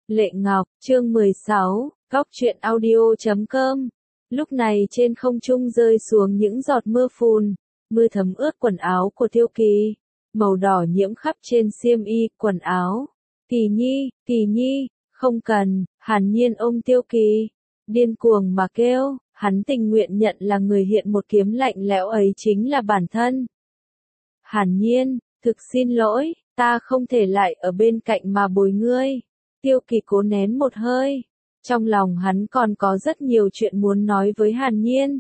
Lệ Ngọc, chương 16, Góc truyện audio.com. Lúc này trên không trung rơi xuống những giọt mưa phùn, mưa thấm ướt quần áo của Tiêu Kỳ, màu đỏ nhiễm khắp trên xiêm y, quần áo. Kỳ Nhi, không cần. Hàn Nhiên ôm Tiêu Kỳ, điên cuồng mà kêu, hắn tình nguyện nhận là người hiện một kiếm lạnh lẽo ấy chính là bản thân. Hàn Nhiên, thực xin lỗi, ta không thể lại ở bên cạnh mà bồi ngươi. Tiêu Kỳ cố nén một hơi, trong lòng hắn còn có rất nhiều chuyện muốn nói với Hàn Nhiên.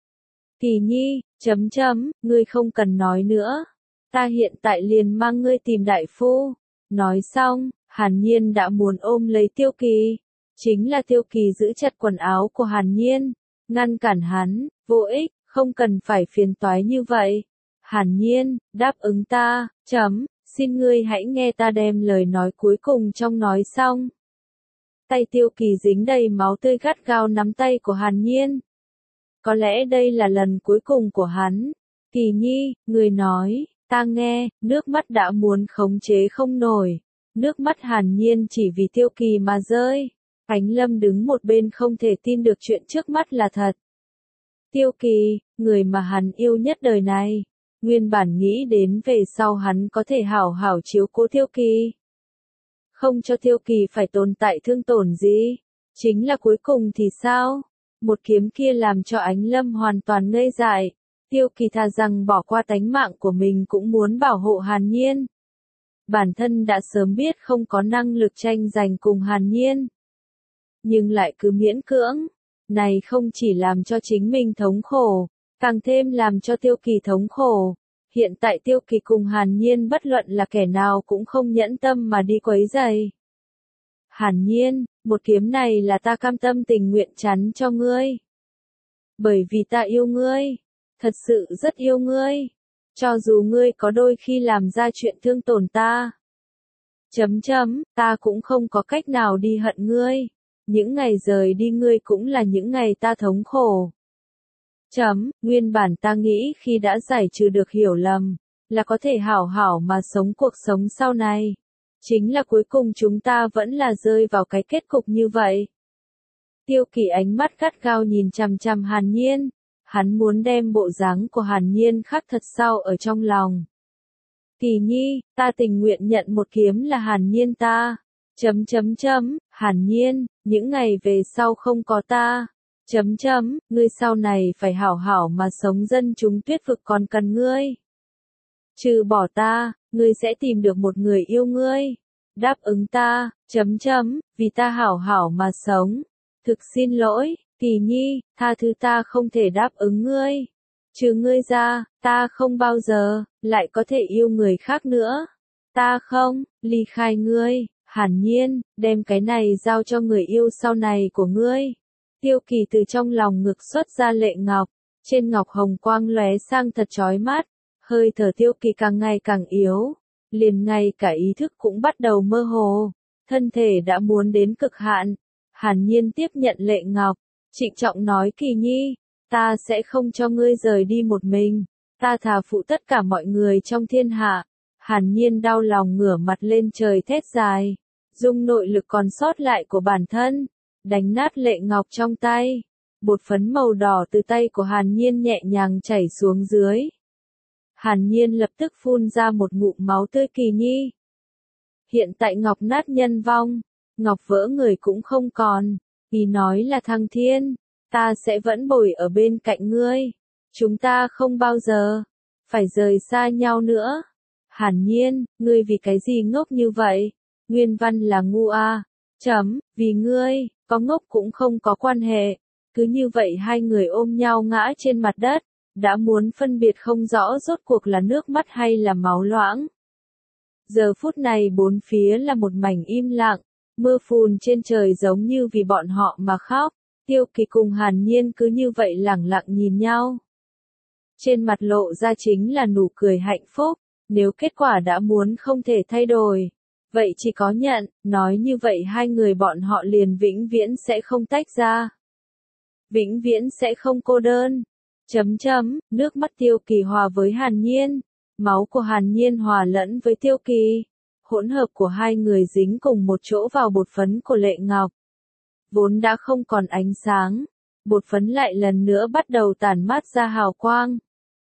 Kỳ Nhi, ngươi không cần nói nữa, ta hiện tại liền mang ngươi tìm đại phu. Nói xong, Hàn Nhiên đã muốn ôm lấy Tiêu Kỳ, chính là Tiêu Kỳ giữ chặt quần áo của Hàn Nhiên, ngăn cản hắn, vô ích, không cần phải phiền toái như vậy. Hàn Nhiên, đáp ứng ta, xin ngươi hãy nghe ta đem lời nói cuối cùng trong nói xong. Tay Tiêu Kỳ dính đầy máu tươi gắt gao nắm tay của Hàn Nhiên. Có lẽ đây là lần cuối cùng của hắn. Kỳ Nhi, người nói, ta nghe, nước mắt đã muốn khống chế không nổi. Nước mắt Hàn Nhiên chỉ vì Tiêu Kỳ mà rơi. Ánh Lâm đứng một bên không thể tin được chuyện trước mắt là thật. Tiêu Kỳ, người mà hắn yêu nhất đời này. Nguyên bản nghĩ đến về sau hắn có thể hảo hảo chiếu cố Tiêu Kỳ, không cho Tiêu Kỳ phải tồn tại thương tổn gì. Chính là cuối cùng thì sao? Một kiếm kia làm cho Ánh Lâm hoàn toàn ngây dại. Tiêu Kỳ thà rằng bỏ qua tánh mạng của mình cũng muốn bảo hộ Hàn Nhiên. Bản thân đã sớm biết không có năng lực tranh giành cùng Hàn Nhiên, nhưng lại cứ miễn cưỡng. Này không chỉ làm cho chính mình thống khổ, càng thêm làm cho Tiêu Kỳ thống khổ. Hiện tại Tiêu Kỳ cùng Hàn Nhiên bất luận là kẻ nào cũng không nhẫn tâm mà đi quấy rầy. Hàn Nhiên, một kiếm này là ta cam tâm tình nguyện chắn cho ngươi. Bởi vì ta yêu ngươi, thật sự rất yêu ngươi. Cho dù ngươi có đôi khi làm ra chuyện thương tổn ta. Ta cũng không có cách nào đi hận ngươi. Những ngày rời đi ngươi cũng là những ngày ta thống khổ. Nguyên bản ta nghĩ khi đã giải trừ được hiểu lầm, là có thể hảo hảo mà sống cuộc sống sau này. Chính là cuối cùng chúng ta vẫn là rơi vào cái kết cục như vậy. Tiêu Kỳ ánh mắt gắt gao nhìn chằm chằm Hàn Nhiên. Hắn muốn đem bộ dáng của Hàn Nhiên khắc thật sâu ở trong lòng. Kỳ Nhi, ta tình nguyện nhận một kiếm là Hàn Nhiên ta. Hàn Nhiên, những ngày về sau không có ta. Ngươi sau này phải hảo hảo mà sống, dân chúng Tuyết vực còn cần ngươi. Trừ bỏ ta, ngươi sẽ tìm được một người yêu ngươi. Đáp ứng ta, vì ta hảo hảo mà sống. Thực xin lỗi, Kỳ Nhi, tha thứ ta không thể đáp ứng ngươi. Trừ ngươi ra, ta không bao giờ lại có thể yêu người khác nữa. Ta không ly khai ngươi. Hàn Nhiên, đem cái này giao cho người yêu sau này của ngươi. Tiêu Kỳ từ trong lòng ngực xuất ra Lệ Ngọc, trên ngọc hồng quang lóe sang thật chói mắt, hơi thở Tiêu Kỳ càng ngày càng yếu, liền ngay cả ý thức cũng bắt đầu mơ hồ, thân thể đã muốn đến cực hạn. Hàn Nhiên tiếp nhận Lệ Ngọc, trịnh trọng nói: Kỳ Nhi, ta sẽ không cho ngươi rời đi một mình, ta thà phụ tất cả mọi người trong thiên hạ. Hàn Nhiên đau lòng ngửa mặt lên trời thét dài, dùng nội lực còn sót lại của bản thân, đánh nát Lệ Ngọc trong tay. Bột phấn màu đỏ từ tay của Hàn Nhiên nhẹ nhàng chảy xuống dưới. Hàn Nhiên lập tức phun ra một ngụm máu tươi. Kỳ Nhi, hiện tại Ngọc nát nhân vong, Ngọc vỡ người cũng không còn. Kỳ nói là thăng thiên, ta sẽ vẫn bồi ở bên cạnh ngươi. Chúng ta không bao giờ phải rời xa nhau nữa. Hàn Nhiên, ngươi vì cái gì ngốc như vậy? Nguyên văn là ngu à? Vì ngươi, có ngốc cũng không có quan hệ. Cứ như vậy hai người ôm nhau ngã trên mặt đất, đã muốn phân biệt không rõ rốt cuộc là nước mắt hay là máu loãng. Giờ phút này bốn phía là một mảnh im lặng, mưa phùn trên trời giống như vì bọn họ mà khóc. Tiêu Kỳ cùng Hàn Nhiên cứ như vậy lẳng lặng nhìn nhau. Trên mặt lộ ra chính là nụ cười hạnh phúc. Nếu kết quả đã muốn không thể thay đổi, vậy chỉ có nhận. Nói như vậy hai người bọn họ liền vĩnh viễn sẽ không tách ra, vĩnh viễn sẽ không cô đơn. Nước mắt Tiêu Kỳ hòa với Hàn Nhiên, máu của Hàn Nhiên hòa lẫn với Tiêu Kỳ, hỗn hợp của hai người dính cùng một chỗ vào bột phấn của Lệ Ngọc. Vốn đã không còn ánh sáng, bột phấn lại lần nữa bắt đầu tản mát ra hào quang.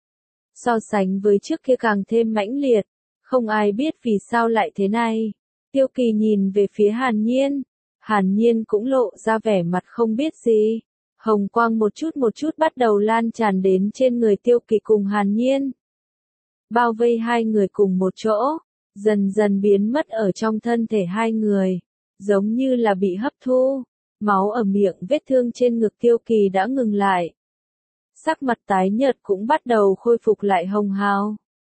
So sánh với trước kia càng thêm mãnh liệt, không ai biết vì sao lại thế này. Tiêu Kỳ nhìn về phía Hàn Nhiên, Hàn Nhiên cũng lộ ra vẻ mặt không biết gì. Hồng quang một chút bắt đầu lan tràn đến trên người Tiêu Kỳ cùng Hàn Nhiên. Bao vây hai người cùng một chỗ, dần dần biến mất ở trong thân thể hai người, giống như là bị hấp thu. Máu ở miệng vết thương trên ngực Tiêu Kỳ đã ngừng lại. Sắc mặt tái nhợt cũng bắt đầu khôi phục lại hồng hào.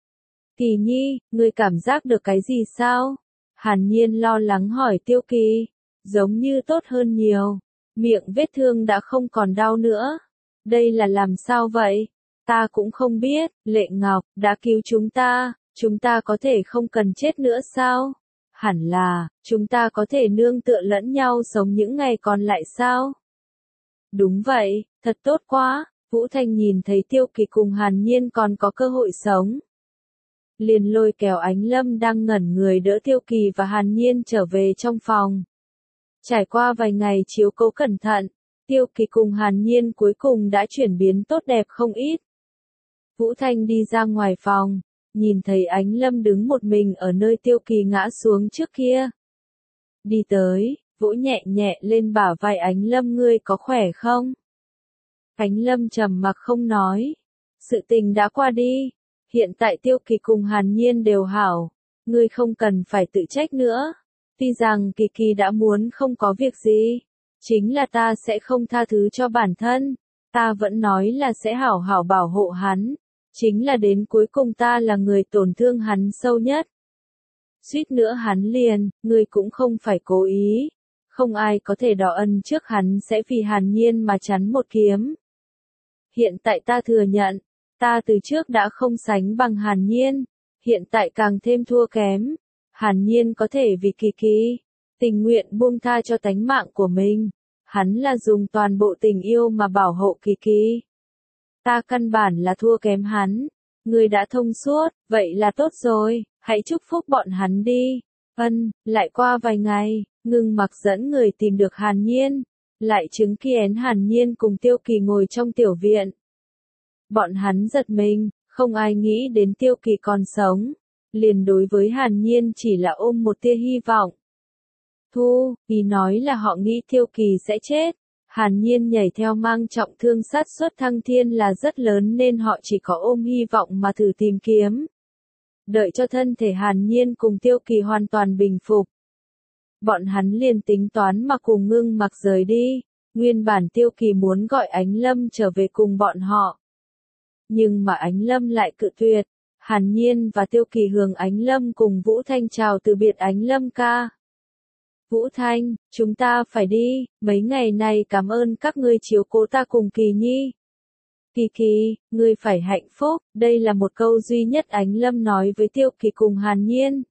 Kỳ Nhi, ngươi cảm giác được cái gì sao? Hàn Nhiên lo lắng hỏi Tiêu Kỳ. Giống như tốt hơn nhiều. Miệng vết thương đã không còn đau nữa. Đây là làm sao vậy? Ta cũng không biết. Lệ Ngọc đã cứu chúng ta có thể không cần chết nữa sao? Hẳn là, chúng ta có thể nương tựa lẫn nhau sống những ngày còn lại sao? Đúng vậy, thật tốt quá. Vũ Thanh nhìn thấy Tiêu Kỳ cùng Hàn Nhiên còn có cơ hội sống. Liền lôi kéo Ánh Lâm đang ngẩn người đỡ Tiêu Kỳ và Hàn Nhiên trở về trong phòng. Trải qua vài ngày chiếu cố cẩn thận, Tiêu Kỳ cùng Hàn Nhiên cuối cùng đã chuyển biến tốt đẹp không ít. Vũ Thanh đi ra ngoài phòng, nhìn thấy Ánh Lâm đứng một mình ở nơi Tiêu Kỳ ngã xuống trước kia. Đi tới, vỗ nhẹ nhẹ lên bả vai Ánh Lâm, ngươi có khỏe không? Ánh Lâm trầm mặc không nói. Sự tình đã qua đi. Hiện tại Tiêu Kỳ cùng Hàn Nhiên đều hảo. Ngươi không cần phải tự trách nữa. Tuy rằng Kỳ Kỳ đã muốn không có việc gì. Chính là ta sẽ không tha thứ cho bản thân. Ta vẫn nói là sẽ hảo hảo bảo hộ hắn. Chính là đến cuối cùng ta là người tổn thương hắn sâu nhất. Suýt nữa hắn liền, ngươi cũng không phải cố ý. Không ai có thể đỏ ân trước hắn sẽ vì Hàn Nhiên mà chắn một kiếm. Hiện tại ta thừa nhận, ta từ trước đã không sánh bằng Hàn Nhiên, hiện tại càng thêm thua kém. Hàn Nhiên có thể vì Kỳ Kỳ, tình nguyện buông tha cho tánh mạng của mình. Hắn là dùng toàn bộ tình yêu mà bảo hộ Kỳ Kỳ. Ta căn bản là thua kém hắn. Ngươi đã thông suốt, vậy là tốt rồi, hãy chúc phúc bọn hắn đi. Lại qua vài ngày, Ngưng Mặc dẫn người tìm được Hàn Nhiên. Lại chứng kiến Hàn Nhiên cùng Tiêu Kỳ ngồi trong tiểu viện. Bọn hắn giật mình, không ai nghĩ đến Tiêu Kỳ còn sống. Liền đối với Hàn Nhiên chỉ là ôm một tia hy vọng. Thu, ý nói là họ nghĩ Tiêu Kỳ sẽ chết. Hàn Nhiên nhảy theo mang trọng thương xác suất thăng thiên là rất lớn nên họ chỉ có ôm hy vọng mà thử tìm kiếm. Đợi cho thân thể Hàn Nhiên cùng Tiêu Kỳ hoàn toàn bình phục. Bọn hắn liền tính toán mà cùng Ngưng Mặc rời đi. Nguyên bản Tiêu Kỳ muốn gọi Ánh Lâm trở về cùng bọn họ. Nhưng mà Ánh Lâm lại cự tuyệt. Hàn Nhiên và Tiêu Kỳ hướng Ánh Lâm cùng Vũ Thanh chào từ biệt. Ánh Lâm ca. Vũ Thanh, chúng ta phải đi, mấy ngày này cảm ơn các ngươi chiếu cố ta cùng Kỳ Nhi. Kỳ Kỳ, ngươi phải hạnh phúc, đây là một câu duy nhất Ánh Lâm nói với Tiêu Kỳ cùng Hàn Nhiên.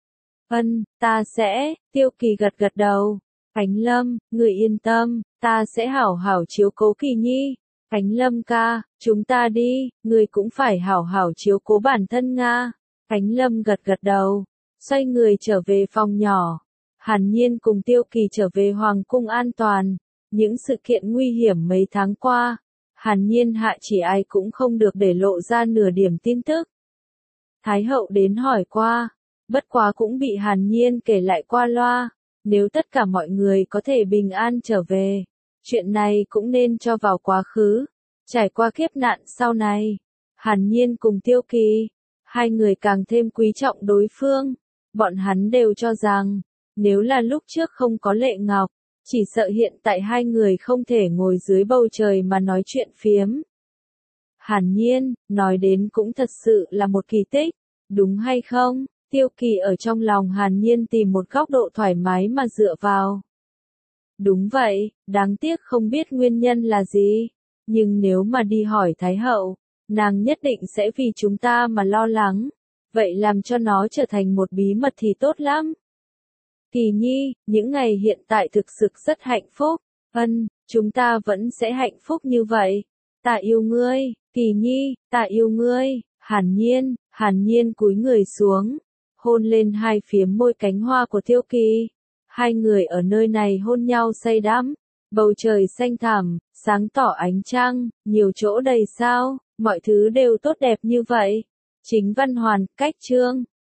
Ta sẽ, Tiêu Kỳ gật gật đầu. Ánh Lâm, ngươi yên tâm, ta sẽ hảo hảo chiếu cố Kỳ Nhi. Ánh Lâm ca, chúng ta đi, ngươi cũng phải hảo hảo chiếu cố bản thân Nga. Ánh Lâm gật gật đầu, xoay người trở về phòng nhỏ. Hàn Nhiên cùng Tiêu Kỳ trở về Hoàng cung an toàn. Những sự kiện nguy hiểm mấy tháng qua, Hàn Nhiên hạ chỉ ai cũng không được để lộ ra nửa điểm tin tức. Thái hậu đến hỏi qua, bất quá cũng bị Hàn Nhiên kể lại qua loa. Nếu tất cả mọi người có thể bình an trở về, chuyện này cũng nên cho vào quá khứ. Trải qua kiếp nạn sau này, Hàn Nhiên cùng Tiêu Kỳ, hai người càng thêm quý trọng đối phương. Bọn hắn đều cho rằng, nếu là lúc trước không có Lệ Ngọc, chỉ sợ hiện tại hai người không thể ngồi dưới bầu trời mà nói chuyện phiếm. Hàn Nhiên, nói đến cũng thật sự là một kỳ tích, đúng hay không? Tiêu Kỳ ở trong lòng Hàn Nhiên tìm một góc độ thoải mái mà dựa vào. Đúng vậy, đáng tiếc không biết nguyên nhân là gì. Nhưng nếu mà đi hỏi Thái hậu, nàng nhất định sẽ vì chúng ta mà lo lắng. Vậy làm cho nó trở thành một bí mật thì tốt lắm. Kỳ Nhi, những ngày hiện tại thực sự rất hạnh phúc. Chúng ta vẫn sẽ hạnh phúc như vậy. Ta yêu ngươi, Kỳ Nhi, ta yêu ngươi. Hàn Nhiên cúi người xuống, hôn lên hai phía môi cánh hoa của Tiêu Kỳ. Hai người ở nơi này hôn nhau say đắm, bầu trời xanh thẳm, sáng tỏ ánh trăng, nhiều chỗ đầy sao, mọi thứ đều tốt đẹp như vậy. Chính Văn Hoàn, Cách Chương